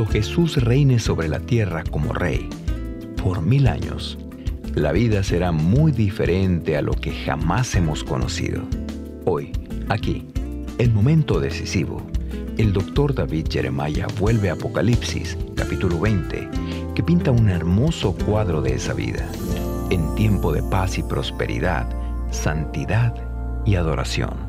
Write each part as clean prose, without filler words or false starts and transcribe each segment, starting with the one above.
Cuando Jesús reine sobre la tierra como Rey por 1000 años, la vida será muy diferente a lo que jamás hemos conocido. Hoy, aquí, el momento decisivo, el Dr. David Jeremiah vuelve a Apocalipsis, capítulo 20, que pinta un hermoso cuadro de esa vida, en tiempo de paz y prosperidad, santidad y adoración.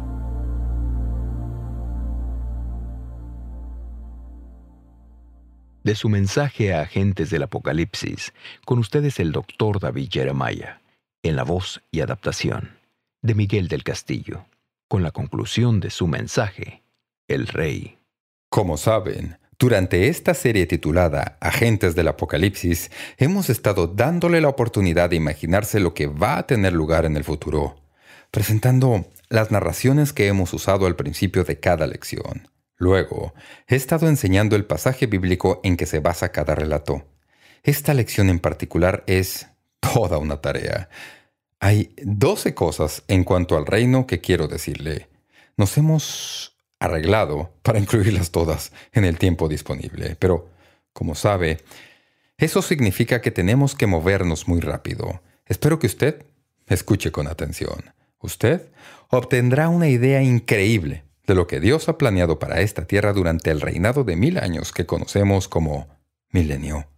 De su mensaje a agentes del Apocalipsis, con ustedes el Dr. David Jeremiah, en la voz y adaptación de Miguel del Castillo, con la conclusión de su mensaje, el Rey. Como saben, durante esta serie titulada Agentes del Apocalipsis, hemos estado dándole la oportunidad de imaginarse lo que va a tener lugar en el futuro, presentando las narraciones que hemos usado al principio de cada lección. Luego, he estado enseñando el pasaje bíblico en que se basa cada relato. Esta lección en particular es toda una tarea. Hay 12 cosas en cuanto al reino que quiero decirle. Nos hemos arreglado para incluirlas todas en el tiempo disponible, pero, como sabe, eso significa que tenemos que movernos muy rápido. Espero que usted escuche con atención. Usted obtendrá una idea increíble de lo que Dios ha planeado para esta tierra durante el reinado de 1000 años que conocemos como milenio.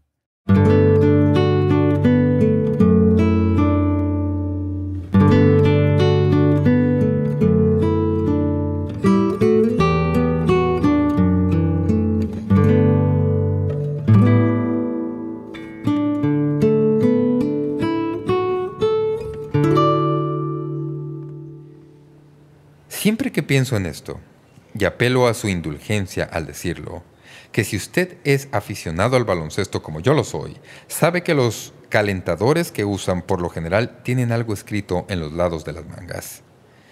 Siempre que pienso en esto, y apelo a su indulgencia al decirlo, que si usted es aficionado al baloncesto como yo lo soy, sabe que los calentadores que usan por lo general tienen algo escrito en los lados de las mangas.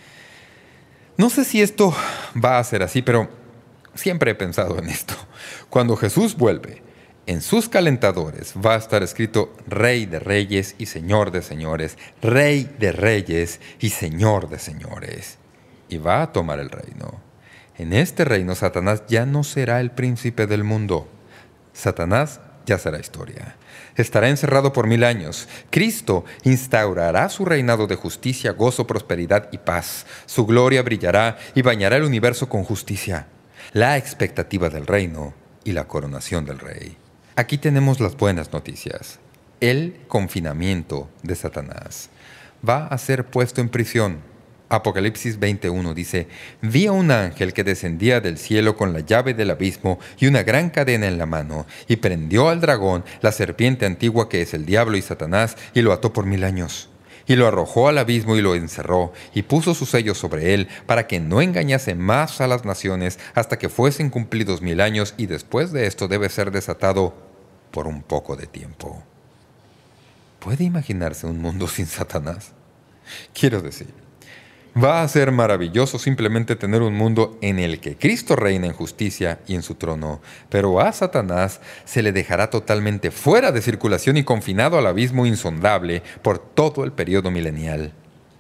No sé si esto va a ser así, pero siempre he pensado en esto. Cuando Jesús vuelve, en sus calentadores va a estar escrito Rey de Reyes y Señor de Señores, Rey de Reyes y Señor de Señores. Y va a tomar el reino. En este reino, Satanás ya no será el príncipe del mundo. Satanás ya será historia. Estará encerrado por 1000 años. Cristo instaurará su reinado de justicia, gozo, prosperidad y paz. Su gloria brillará y bañará el universo con justicia. La expectativa del reino y la coronación del rey. Aquí tenemos las buenas noticias. El confinamiento de Satanás va a ser puesto en prisión. Apocalipsis 20:1 dice: «Vi a un ángel que descendía del cielo con la llave del abismo y una gran cadena en la mano, y prendió al dragón, la serpiente antigua que es el diablo y Satanás, y lo ató por 1000 años. Y lo arrojó al abismo y lo encerró, y puso sus sellos sobre él, para que no engañase más a las naciones hasta que fuesen cumplidos 1000 años, y después de esto debe ser desatado por un poco de tiempo». ¿Puede imaginarse un mundo sin Satanás? Quiero decir, va a ser maravilloso simplemente tener un mundo en el que Cristo reina en justicia y en su trono, pero a Satanás se le dejará totalmente fuera de circulación y confinado al abismo insondable por todo el periodo milenial.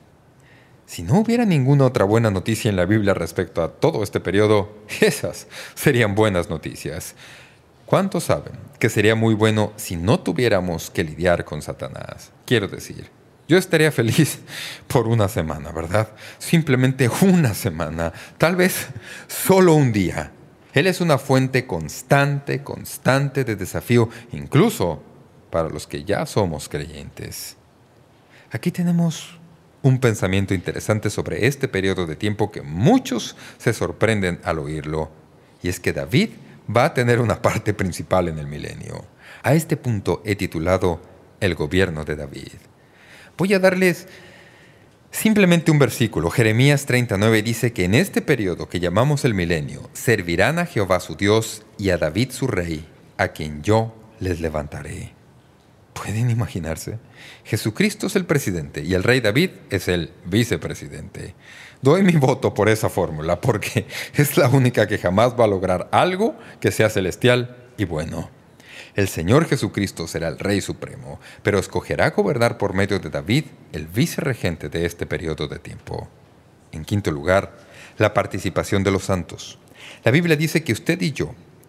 Si no hubiera ninguna otra buena noticia en la Biblia respecto a todo este periodo, esas serían buenas noticias. ¿Cuántos saben que sería muy bueno si no tuviéramos que lidiar con Satanás? Quiero decir, yo estaría feliz por una semana, ¿verdad? Simplemente una semana, tal vez solo un día. Él es una fuente constante de desafío, incluso para los que ya somos creyentes. Aquí tenemos un pensamiento interesante sobre este periodo de tiempo que muchos se sorprenden al oírlo, y es que David va a tener una parte principal en el milenio. A este punto he titulado El gobierno de David. Voy a darles simplemente un versículo. Jeremías 39 dice que en este periodo que llamamos el milenio, servirán a Jehová su Dios y a David su rey, a quien yo les levantaré. ¿Pueden imaginarse? Jesucristo es el presidente y el rey David es el vicepresidente. Doy mi voto por esa fórmula porque es la única que jamás va a lograr algo que sea celestial y bueno. El Señor Jesucristo será el Rey Supremo, pero escogerá gobernar por medio de David, el vicerregente de este periodo de tiempo. En quinto lugar, la participación de los santos. La Biblia dice que usted y yo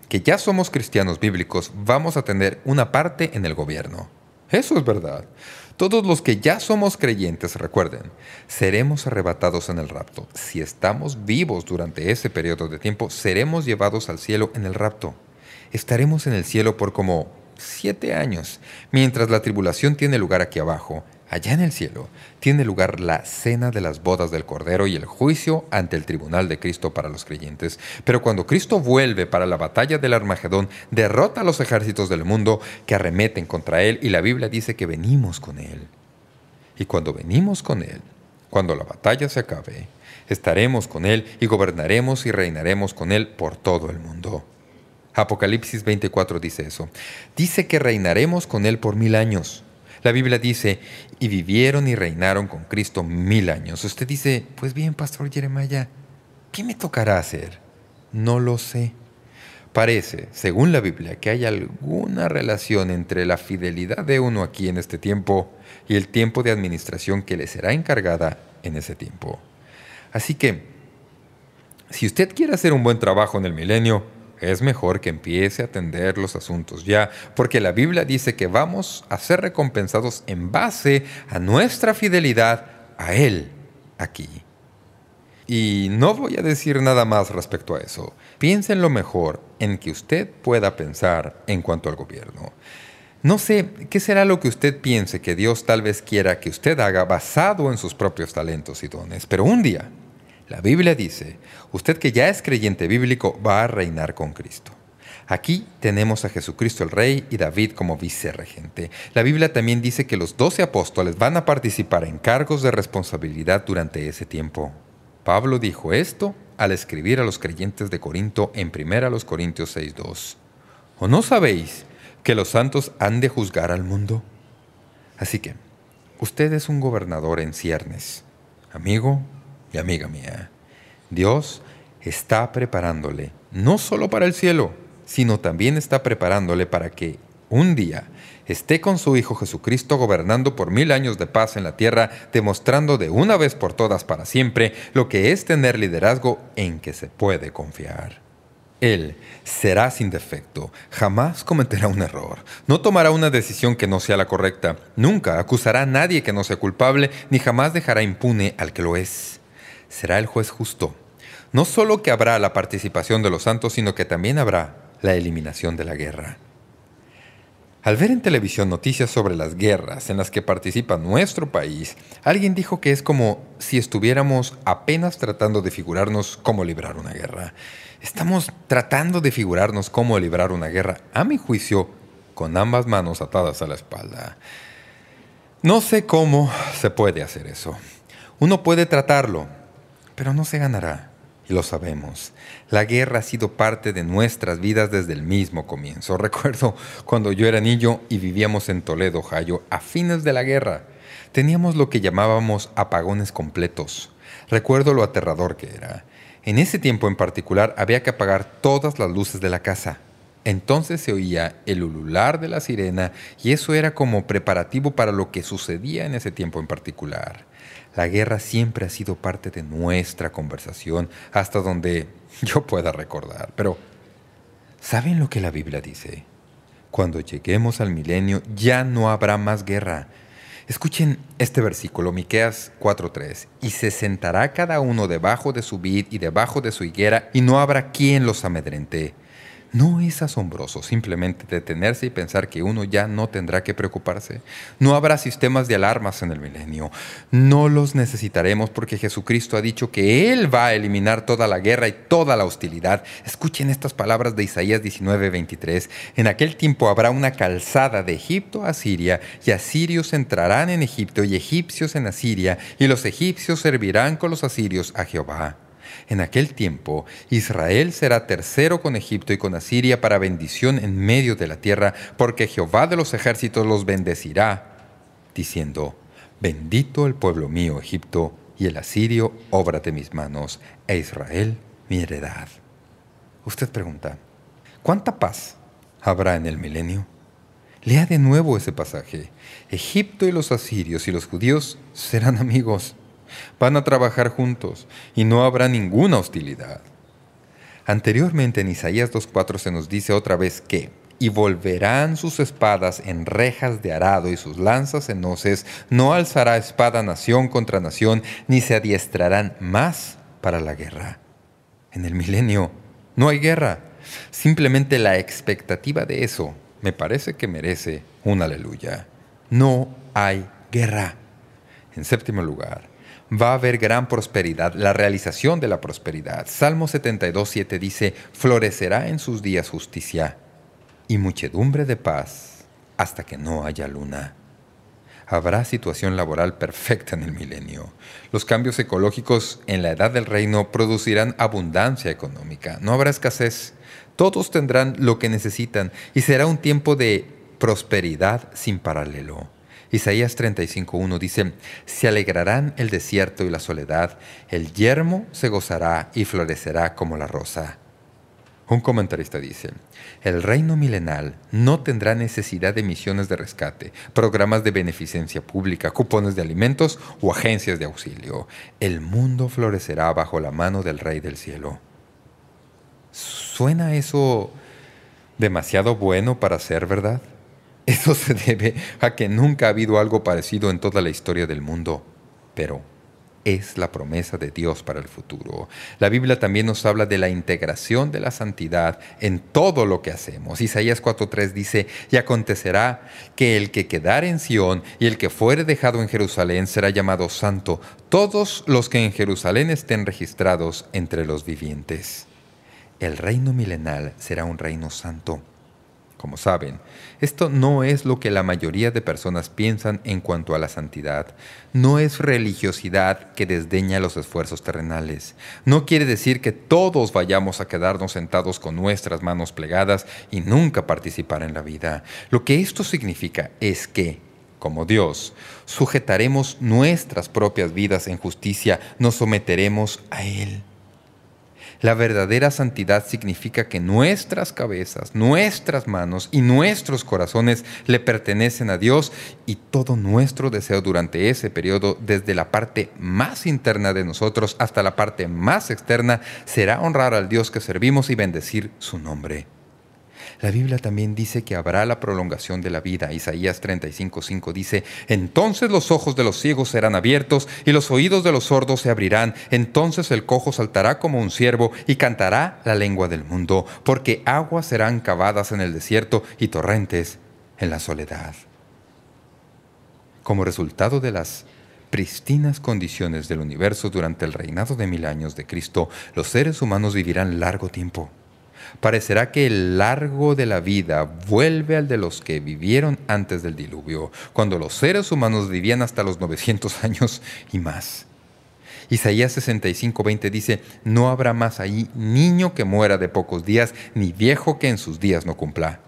que ya somos cristianos bíblicos vamos a tener una parte en el gobierno. Eso es verdad. Todos los que ya somos creyentes, recuerden, seremos arrebatados en el rapto. Si estamos vivos durante ese periodo de tiempo, seremos llevados al cielo en el rapto. Estaremos en el cielo por como 7 años, mientras la tribulación tiene lugar aquí abajo. Allá en el cielo tiene lugar la cena de las bodas del Cordero y el juicio ante el tribunal de Cristo para los creyentes. Pero cuando Cristo vuelve para la batalla del Armagedón, derrota a los ejércitos del mundo que arremeten contra Él, y la Biblia dice que venimos con Él. Y cuando venimos con Él, cuando la batalla se acabe, estaremos con Él y gobernaremos y reinaremos con Él por todo el mundo. Apocalipsis 24 dice eso. Dice que reinaremos con Él por 1000 años. La Biblia dice, y vivieron y reinaron con Cristo 1000 años. Usted dice, pues bien, Pastor Jeremiah, ¿qué me tocará hacer? No lo sé. Parece, según la Biblia, que hay alguna relación entre la fidelidad de uno aquí en este tiempo y el tiempo de administración que le será encargada en ese tiempo. Así que, si usted quiere hacer un buen trabajo en el milenio, es mejor que empiece a atender los asuntos ya, porque la Biblia dice que vamos a ser recompensados en base a nuestra fidelidad a Él aquí. Y no voy a decir nada más respecto a eso. Piénsenlo mejor en que usted pueda pensar en cuanto al gobierno. No sé qué será lo que usted piense que Dios tal vez quiera que usted haga basado en sus propios talentos y dones, pero un día, la Biblia dice, usted que ya es creyente bíblico va a reinar con Cristo. Aquí tenemos a Jesucristo el Rey y David como vicerregente. La Biblia también dice que los 12 apóstoles van a participar en cargos de responsabilidad durante ese tiempo. Pablo dijo esto al escribir a los creyentes de Corinto en 1 Corintios 6:2. ¿O no sabéis que los santos han de juzgar al mundo? Así que, usted es un gobernador en ciernes, amigo y amiga mía. Dios está preparándole no solo para el cielo, sino también está preparándole para que un día esté con su Hijo Jesucristo gobernando por 1000 años de paz en la tierra, demostrando de una vez por todas para siempre lo que es tener liderazgo en que se puede confiar. Él será sin defecto, jamás cometerá un error, no tomará una decisión que no sea la correcta, nunca acusará a nadie que no sea culpable, ni jamás dejará impune al que lo es. Será el juez justo. No solo que habrá la participación de los santos, sino que también habrá la eliminación de la guerra. Al ver en televisión noticias sobre las guerras en las que participa nuestro país, alguien dijo que es como si estuviéramos apenas tratando de figurarnos cómo librar una guerra. Estamos tratando de figurarnos cómo librar una guerra, a mi juicio, con ambas manos atadas a la espalda. No sé cómo se puede hacer eso. Uno puede tratarlo, pero no se ganará, y lo sabemos. La guerra ha sido parte de nuestras vidas desde el mismo comienzo. Recuerdo cuando yo era niño y vivíamos en Toledo, Ohio, a fines de la guerra. Teníamos lo que llamábamos apagones completos. Recuerdo lo aterrador que era. En ese tiempo en particular había que apagar todas las luces de la casa. Entonces se oía el ulular de la sirena y eso era como preparativo para lo que sucedía en ese tiempo en particular. La guerra siempre ha sido parte de nuestra conversación hasta donde yo pueda recordar. Pero, ¿saben lo que la Biblia dice? Cuando lleguemos al milenio ya no habrá más guerra. Escuchen este versículo, Miqueas 4:3. Y se sentará cada uno debajo de su vid y debajo de su higuera, y no habrá quien los amedrente. ¿No es asombroso simplemente detenerse y pensar que uno ya no tendrá que preocuparse? No habrá sistemas de alarmas en el milenio. No los necesitaremos porque Jesucristo ha dicho que Él va a eliminar toda la guerra y toda la hostilidad. Escuchen estas palabras de Isaías 19:23. En aquel tiempo habrá una calzada de Egipto a Asiria, y asirios entrarán en Egipto y egipcios en Asiria, y los egipcios servirán con los asirios a Jehová. En aquel tiempo, Israel será tercero con Egipto y con Asiria para bendición en medio de la tierra, porque Jehová de los ejércitos los bendecirá, diciendo, bendito el pueblo mío Egipto, y el asirio obra de mis manos, e Israel mi heredad. Usted pregunta, ¿cuánta paz habrá en el milenio? Lea de nuevo ese pasaje. Egipto y los asirios y los judíos serán amigos. Van a trabajar juntos y no habrá ninguna hostilidad. Anteriormente en Isaías 2:4 se nos dice otra vez que «Y volverán sus espadas en rejas de arado y sus lanzas en hoces. No alzará espada nación contra nación, ni se adiestrarán más para la guerra». En el milenio no hay guerra. Simplemente la expectativa de eso me parece que merece un aleluya. No hay guerra. En séptimo lugar, va a haber gran prosperidad, la realización de la prosperidad. Salmo 72:7 dice, «Florecerá en sus días justicia y muchedumbre de paz hasta que no haya luna». Habrá situación laboral perfecta en el milenio. Los cambios ecológicos en la edad del reino producirán abundancia económica. No habrá escasez. Todos tendrán lo que necesitan y será un tiempo de prosperidad sin paralelo. Isaías 35:1 dice, «Se alegrarán el desierto y la soledad, el yermo se gozará y florecerá como la rosa». Un comentarista dice, «El reino milenal no tendrá necesidad de misiones de rescate, programas de beneficencia pública, cupones de alimentos o agencias de auxilio. El mundo florecerá bajo la mano del Rey del Cielo». ¿Suena eso demasiado bueno para ser verdad? Eso se debe a que nunca ha habido algo parecido en toda la historia del mundo. Pero es la promesa de Dios para el futuro. La Biblia también nos habla de la integración de la santidad en todo lo que hacemos. Isaías 4:3 dice, «Y acontecerá que el que quedare en Sión y el que fuere dejado en Jerusalén será llamado santo, todos los que en Jerusalén estén registrados entre los vivientes». El reino milenal será un reino santo. Como saben, esto no es lo que la mayoría de personas piensan en cuanto a la santidad. No es religiosidad que desdeña los esfuerzos terrenales. No quiere decir que todos vayamos a quedarnos sentados con nuestras manos plegadas y nunca participar en la vida. Lo que esto significa es que, como Dios, sujetaremos nuestras propias vidas en justicia, nos someteremos a Él. La verdadera santidad significa que nuestras cabezas, nuestras manos y nuestros corazones le pertenecen a Dios y todo nuestro deseo durante ese periodo, desde la parte más interna de nosotros hasta la parte más externa, será honrar al Dios que servimos y bendecir su nombre. La Biblia también dice que habrá la prolongación de la vida. Isaías 35:5 dice, «Entonces los ojos de los ciegos serán abiertos y los oídos de los sordos se abrirán. Entonces el cojo saltará como un ciervo y cantará la lengua del mundo, porque aguas serán cavadas en el desierto y torrentes en la soledad». Como resultado de las pristinas condiciones del universo durante el reinado de 1000 años de Cristo, los seres humanos vivirán largo tiempo. Parecerá que el largo de la vida vuelve al de los que vivieron antes del diluvio, cuando los seres humanos vivían hasta los 900 años y más. Isaías 65:20 dice, «No habrá más ahí niño que muera de pocos días, ni viejo que en sus días no cumpla».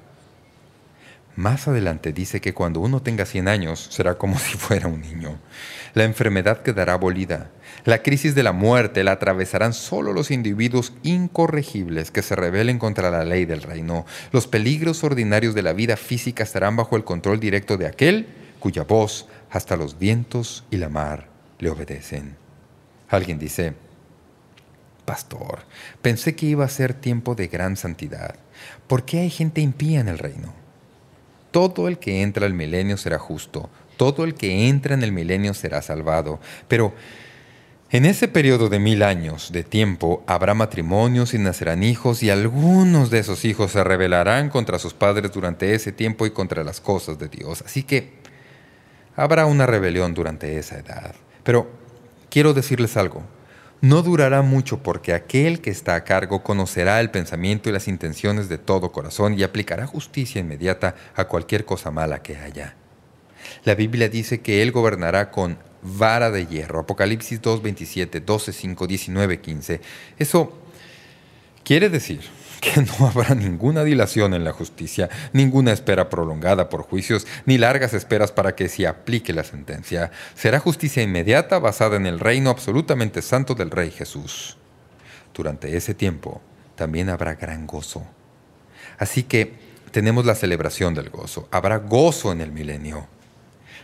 Más adelante dice que cuando uno tenga 100 años, será como si fuera un niño. La enfermedad quedará abolida. La crisis de la muerte la atravesarán solo los individuos incorregibles que se rebelen contra la ley del reino. Los peligros ordinarios de la vida física estarán bajo el control directo de aquel cuya voz hasta los vientos y la mar le obedecen. Alguien dice, «Pastor, pensé que iba a ser tiempo de gran santidad. ¿Por qué hay gente impía en el reino?» Todo el que entra al milenio será justo. Todo el que entra en el milenio será salvado. Pero en ese periodo de 1000 años de tiempo habrá matrimonios y nacerán hijos, y algunos de esos hijos se rebelarán contra sus padres durante ese tiempo y contra las cosas de Dios. Así que habrá una rebelión durante esa edad. Pero quiero decirles algo. No durará mucho, porque aquel que está a cargo conocerá el pensamiento y las intenciones de todo corazón y aplicará justicia inmediata a cualquier cosa mala que haya. La Biblia dice que Él gobernará con vara de hierro. Apocalipsis 2:27, 12:5, 19:15. Eso quiere decir que no habrá ninguna dilación en la justicia, ninguna espera prolongada por juicios, ni largas esperas para que se aplique la sentencia. Será justicia inmediata basada en el reino absolutamente santo del Rey Jesús. Durante ese tiempo también habrá gran gozo. Así que tenemos la celebración del gozo. Habrá gozo en el milenio.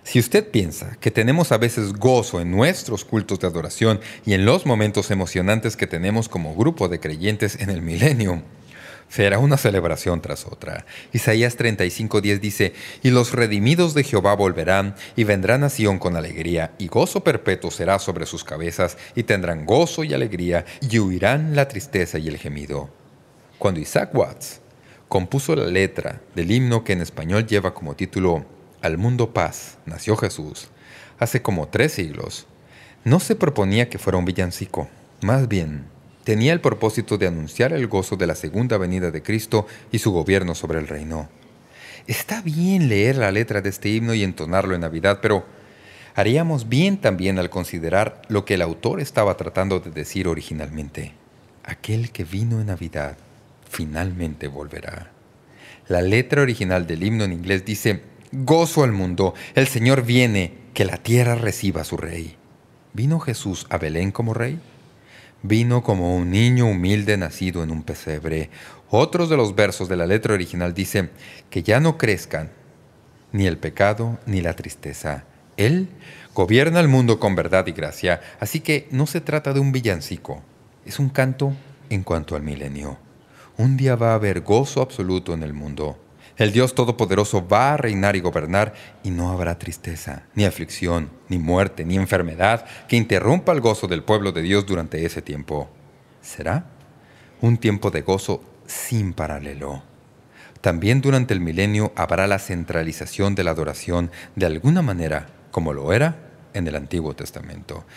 Si usted piensa que tenemos a veces gozo en nuestros cultos de adoración y en los momentos emocionantes que tenemos como grupo de creyentes en el milenio, será una celebración tras otra. Isaías 35:10 dice: «Y los redimidos de Jehová volverán, y vendrán a Sión con alegría, y gozo perpetuo será sobre sus cabezas, y tendrán gozo y alegría, y huirán la tristeza y el gemido». Cuando Isaac Watts compuso la letra del himno que en español lleva como título «Al mundo paz, nació Jesús», hace como 3 siglos, no se proponía que fuera un villancico. Más bien, tenía el propósito de anunciar el gozo de la segunda venida de Cristo y su gobierno sobre el reino. Está bien leer la letra de este himno y entonarlo en Navidad, pero haríamos bien también al considerar lo que el autor estaba tratando de decir originalmente. Aquel que vino en Navidad finalmente volverá. La letra original del himno en inglés dice: «Gozo al mundo, el Señor viene, que la tierra reciba a su Rey». ¿Vino Jesús a Belén como Rey? Vino como un niño humilde nacido en un pesebre. Otros de los versos de la letra original dicen que ya no crezcan ni el pecado ni la tristeza. Él gobierna el mundo con verdad y gracia, así que no se trata de un villancico. Es un canto en cuanto al milenio. Un día va a haber gozo absoluto en el mundo. El Dios Todopoderoso va a reinar y gobernar, y no habrá tristeza, ni aflicción, ni muerte, ni enfermedad que interrumpa el gozo del pueblo de Dios durante ese tiempo. Será un tiempo de gozo sin paralelo. También durante el milenio habrá la centralización de la adoración de alguna manera, como lo era en el Antiguo Testamento.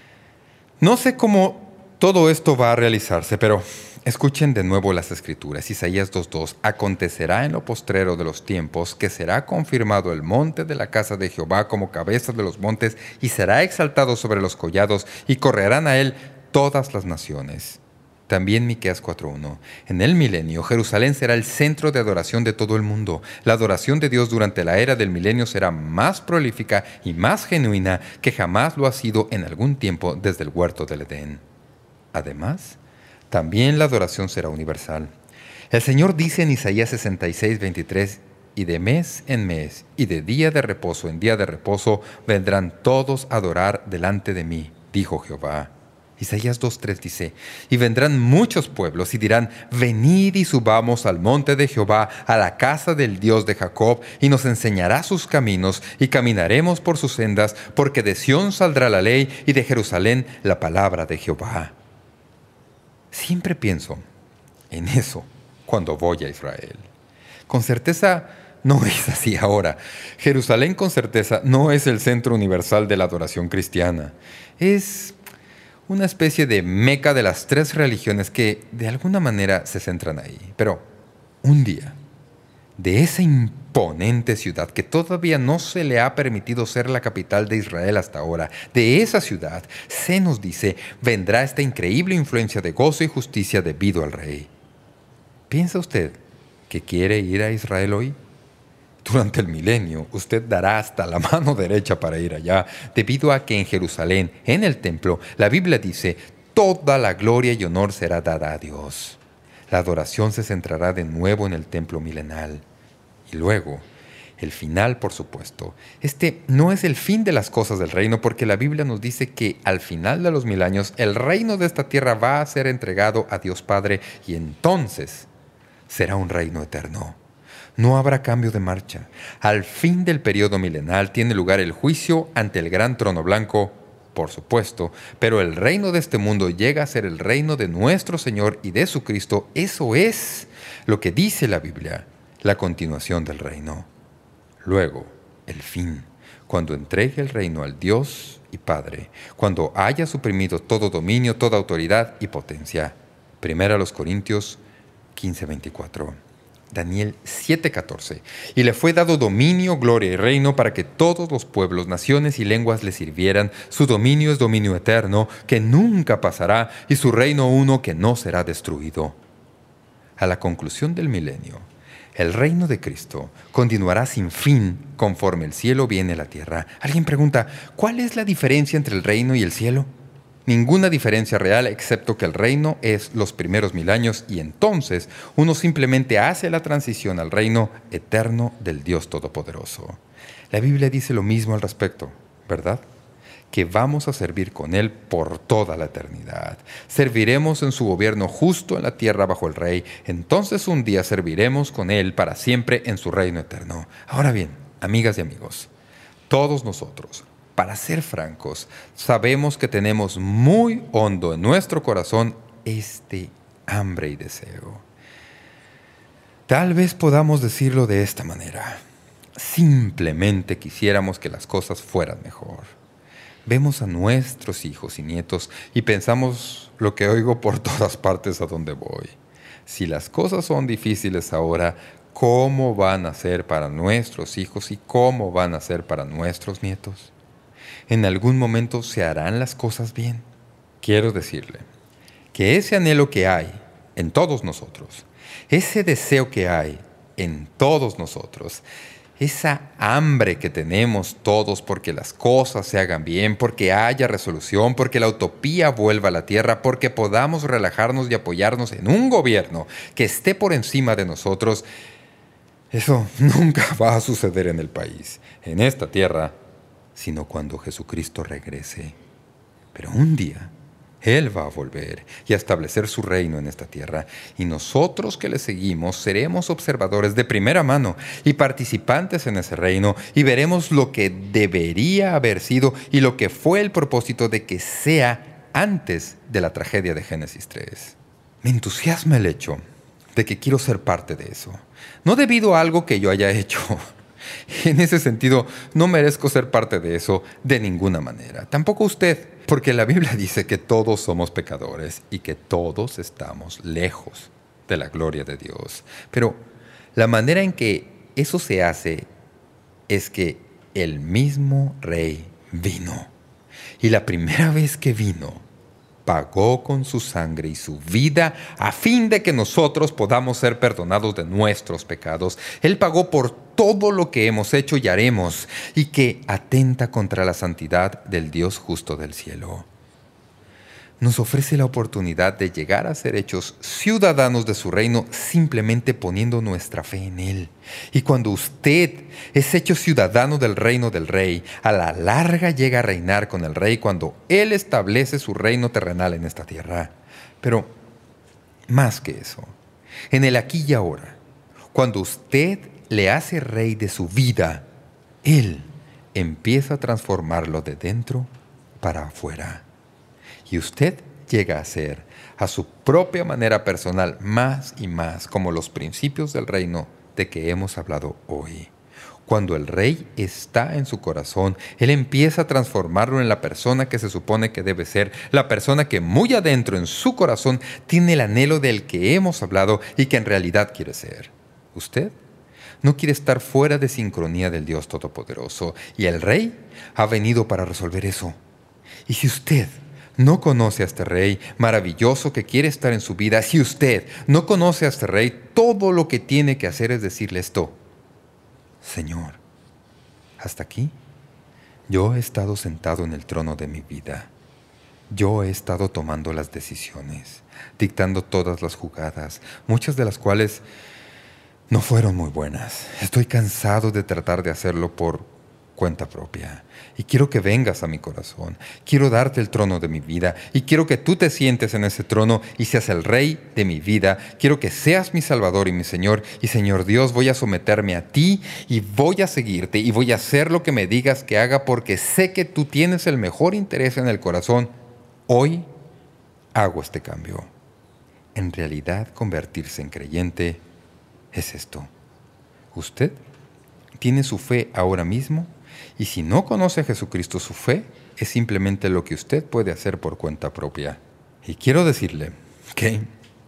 No sé cómo todo esto va a realizarse, pero escuchen de nuevo las Escrituras. Isaías 2:2. «Acontecerá en lo postrero de los tiempos que será confirmado el monte de la casa de Jehová como cabeza de los montes, y será exaltado sobre los collados, y correrán a él todas las naciones». También Miqueas 4:1. «En el milenio, Jerusalén será el centro de adoración de todo el mundo. La adoración de Dios durante la era del milenio será más prolífica y más genuina que jamás lo ha sido en algún tiempo desde el huerto del Edén». Además, también la adoración será universal. El Señor dice en Isaías 66:23: «Y de mes en mes, y de día de reposo en día de reposo, vendrán todos a adorar delante de mí, dijo Jehová». Isaías 2:3 dice: «Y vendrán muchos pueblos y dirán: venid y subamos al monte de Jehová, a la casa del Dios de Jacob, y nos enseñará sus caminos, y caminaremos por sus sendas, porque de Sión saldrá la ley, y de Jerusalén la palabra de Jehová». Siempre pienso en eso cuando voy a Israel. Con certeza no es así ahora. Jerusalén con certeza no es el centro universal de la adoración cristiana. Es una especie de meca de las 3 religiones que de alguna manera se centran ahí. Pero un día, de esa imponente ciudad que todavía no se le ha permitido ser la capital de Israel hasta ahora, de esa ciudad, se nos dice, vendrá esta increíble influencia de gozo y justicia debido al Rey. ¿Piensa usted que quiere ir a Israel hoy? Durante el milenio, usted dará hasta la mano derecha para ir allá, debido a que en Jerusalén, en el templo, la Biblia dice, toda la gloria y honor será dada a Dios. La adoración se centrará de nuevo en el templo milenal. Y luego, el final, por supuesto. Este no es el fin de las cosas del reino, porque la Biblia nos dice que al final de los 1000 años, el reino de esta tierra va a ser entregado a Dios Padre, y entonces será un reino eterno. No habrá cambio de marcha. Al fin del periodo milenal tiene lugar el juicio ante el gran trono blanco, por supuesto, pero el reino de este mundo llega a ser el reino de nuestro Señor y de su Cristo. Eso es lo que dice la Biblia, la continuación del reino. Luego, el fin, cuando entregue el reino al Dios y Padre, cuando haya suprimido todo dominio, toda autoridad y potencia. 1 Corintios 15:24. Daniel 7:14. «Y le fue dado dominio, gloria y reino para que todos los pueblos, naciones y lenguas le sirvieran. Su dominio es dominio eterno, que nunca pasará, y su reino uno que no será destruido». A la conclusión del milenio, el reino de Cristo continuará sin fin conforme el cielo viene a la tierra. Alguien pregunta, ¿cuál es la diferencia entre el reino y el cielo? Ninguna diferencia real, excepto que el reino es los primeros 1000 años y entonces uno simplemente hace la transición al reino eterno del Dios Todopoderoso. La Biblia dice lo mismo al respecto, ¿verdad? Que vamos a servir con Él por toda la eternidad. Serviremos en su gobierno justo en la tierra bajo el Rey. Entonces un día serviremos con Él para siempre en su reino eterno. Ahora bien, amigas y amigos, todos nosotros, para ser francos, sabemos que tenemos muy hondo en nuestro corazón este hambre y deseo. Tal vez podamos decirlo de esta manera: simplemente quisiéramos que las cosas fueran mejor. Vemos a nuestros hijos y nietos y pensamos lo que oigo por todas partes a donde voy. Si las cosas son difíciles ahora, ¿cómo van a ser para nuestros hijos y cómo van a ser para nuestros nietos? ¿En algún momento se harán las cosas bien? Quiero decirle que ese anhelo que hay en todos nosotros, ese deseo que hay en todos nosotros, esa hambre que tenemos todos porque las cosas se hagan bien, porque haya resolución, porque la utopía vuelva a la tierra, porque podamos relajarnos y apoyarnos en un gobierno que esté por encima de nosotros, eso nunca va a suceder en el país, en esta tierra, sino cuando Jesucristo regrese. Pero un día Él va a volver y a establecer su reino en esta tierra, y nosotros que le seguimos seremos observadores de primera mano y participantes en ese reino, y veremos lo que debería haber sido y lo que fue el propósito de que sea antes de la tragedia de Génesis 3. Me entusiasma el hecho de que quiero ser parte de eso, no debido a algo que yo haya hecho. En ese sentido, no merezco ser parte de eso de ninguna manera. Tampoco usted, porque la Biblia dice que todos somos pecadores y que todos estamos lejos de la gloria de Dios. Pero la manera en que eso se hace es que el mismo Rey vino. Y la primera vez que vino, pagó con su sangre y su vida a fin de que nosotros podamos ser perdonados de nuestros pecados. Él pagó por todo lo que hemos hecho y haremos, y que atenta contra la santidad del Dios justo del cielo. Nos ofrece la oportunidad de llegar a ser hechos ciudadanos de su reino simplemente poniendo nuestra fe en Él. Y cuando usted es hecho ciudadano del reino del Rey, a la larga llega a reinar con el Rey cuando Él establece su reino terrenal en esta tierra. Pero más que eso, en el aquí y ahora, cuando usted le hace Rey de su vida, Él empieza a transformarlo de dentro para afuera. Y usted llega a ser, a su propia manera personal, más y más como los principios del reino de que hemos hablado hoy. Cuando el Rey está en su corazón, Él empieza a transformarlo en la persona que se supone que debe ser, la persona que muy adentro en su corazón tiene el anhelo del que hemos hablado y que en realidad quiere ser. Usted no quiere estar fuera de sincronía del Dios Todopoderoso, y el Rey ha venido para resolver eso. Y si usted no conoce a este Rey maravilloso que quiere estar en su vida, si usted no conoce a este Rey, todo lo que tiene que hacer es decirle esto: Señor, hasta aquí yo he estado sentado en el trono de mi vida. Yo he estado tomando las decisiones, dictando todas las jugadas, muchas de las cuales no fueron muy buenas. Estoy cansado de tratar de hacerlo por cuenta propia. Y quiero que vengas a mi corazón. Quiero darte el trono de mi vida. Y quiero que tú te sientes en ese trono y seas el Rey de mi vida. Quiero que seas mi Salvador y mi Señor. Y Señor Dios, voy a someterme a ti y voy a seguirte. Y voy a hacer lo que me digas que haga, porque sé que tú tienes el mejor interés en el corazón. Hoy hago este cambio. En realidad, convertirse en creyente es esto. Usted tiene su fe ahora mismo, y si no conoce a Jesucristo, su fe es simplemente lo que usted puede hacer por cuenta propia. Y quiero decirle que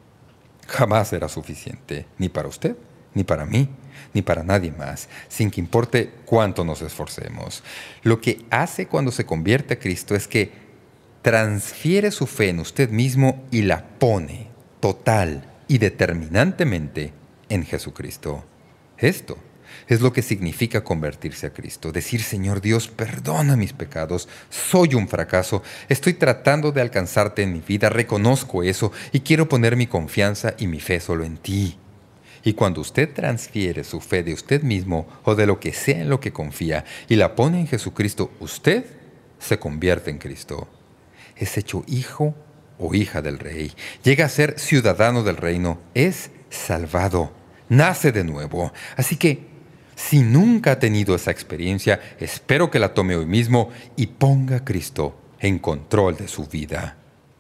jamás será suficiente, ni para usted, ni para mí, ni para nadie más, sin que importe cuánto nos esforcemos. Lo que hace cuando se convierte a Cristo es que transfiere su fe en usted mismo y la pone total y determinantemente en Jesucristo. Esto es lo que significa convertirse a Cristo. Decir: Señor Dios, perdona mis pecados. Soy un fracaso. Estoy tratando de alcanzarte en mi vida. Reconozco eso y quiero poner mi confianza y mi fe solo en ti. Y cuando usted transfiere su fe de usted mismo o de lo que sea en lo que confía y la pone en Jesucristo, usted se convierte en Cristo. Es hecho hijo o hija del Rey. Llega a ser ciudadano del reino. Es salvado. Nace de nuevo. Así que, si nunca ha tenido esa experiencia, espero que la tome hoy mismo y ponga a Cristo en control de su vida.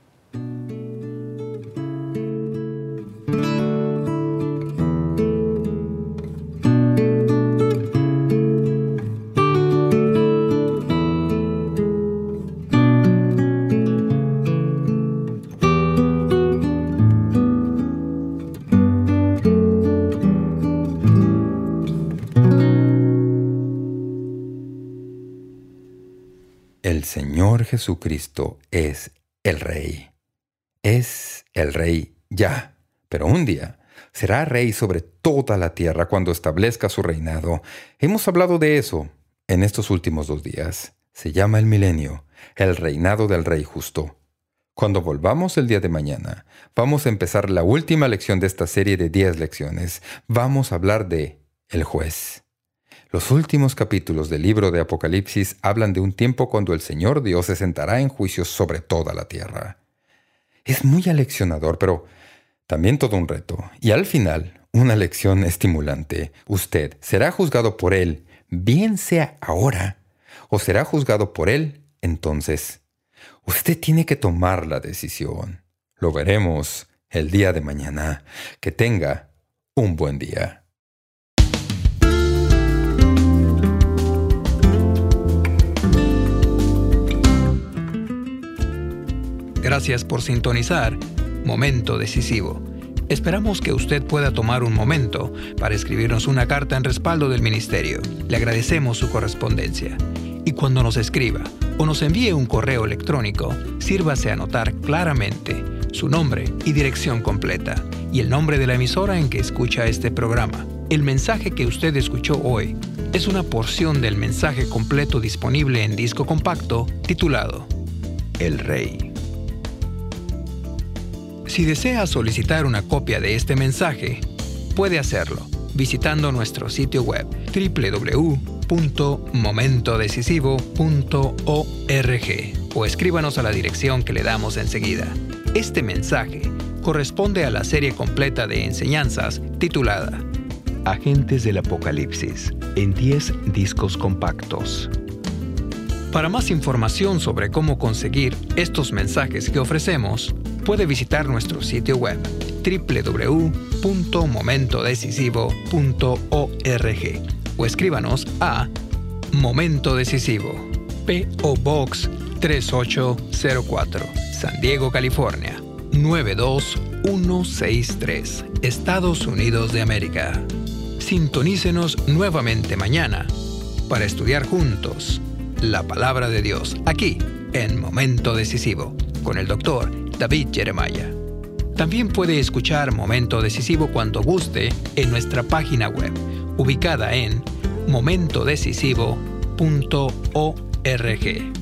El Señor Jesucristo es el Rey. Es el Rey ya, pero un día será Rey sobre toda la tierra cuando establezca su reinado. Hemos hablado de eso en estos últimos 2 días. Se llama el milenio, el reinado del Rey justo. Cuando volvamos el día de mañana, vamos a empezar la última lección de esta serie de 10 lecciones. Vamos a hablar de el juez. Los últimos capítulos del libro de Apocalipsis hablan de un tiempo cuando el Señor Dios se sentará en juicio sobre toda la tierra. Es muy aleccionador, pero también todo un reto. Y al final, una lección estimulante. Usted será juzgado por Él, bien sea ahora, o será juzgado por Él entonces. Usted tiene que tomar la decisión. Lo veremos el día de mañana. Que tenga un buen día. Gracias por sintonizar Momento Decisivo. Esperamos que usted pueda tomar un momento para escribirnos una carta en respaldo del ministerio. Le agradecemos su correspondencia. Y cuando nos escriba o nos envíe un correo electrónico, sírvase a anotar claramente su nombre y dirección completa y el nombre de la emisora en que escucha este programa. El mensaje que usted escuchó hoy es una porción del mensaje completo disponible en disco compacto titulado El Rey. Si desea solicitar una copia de este mensaje, puede hacerlo visitando nuestro sitio web www.momentodecisivo.org o escríbanos a la dirección que le damos enseguida. Este mensaje corresponde a la serie completa de enseñanzas titulada Agentes del Apocalipsis en 10 discos compactos. Para más información sobre cómo conseguir estos mensajes que ofrecemos, puede visitar nuestro sitio web www.momentodecisivo.org o escríbanos a Momento Decisivo, P.O. Box 3804, San Diego, California 92163, Estados Unidos de América. Sintonícenos nuevamente mañana para estudiar juntos la Palabra de Dios aquí en Momento Decisivo con el Dr. David Jeremiah. También puede escuchar Momento Decisivo cuando guste en nuestra página web, ubicada en momentodecisivo.org.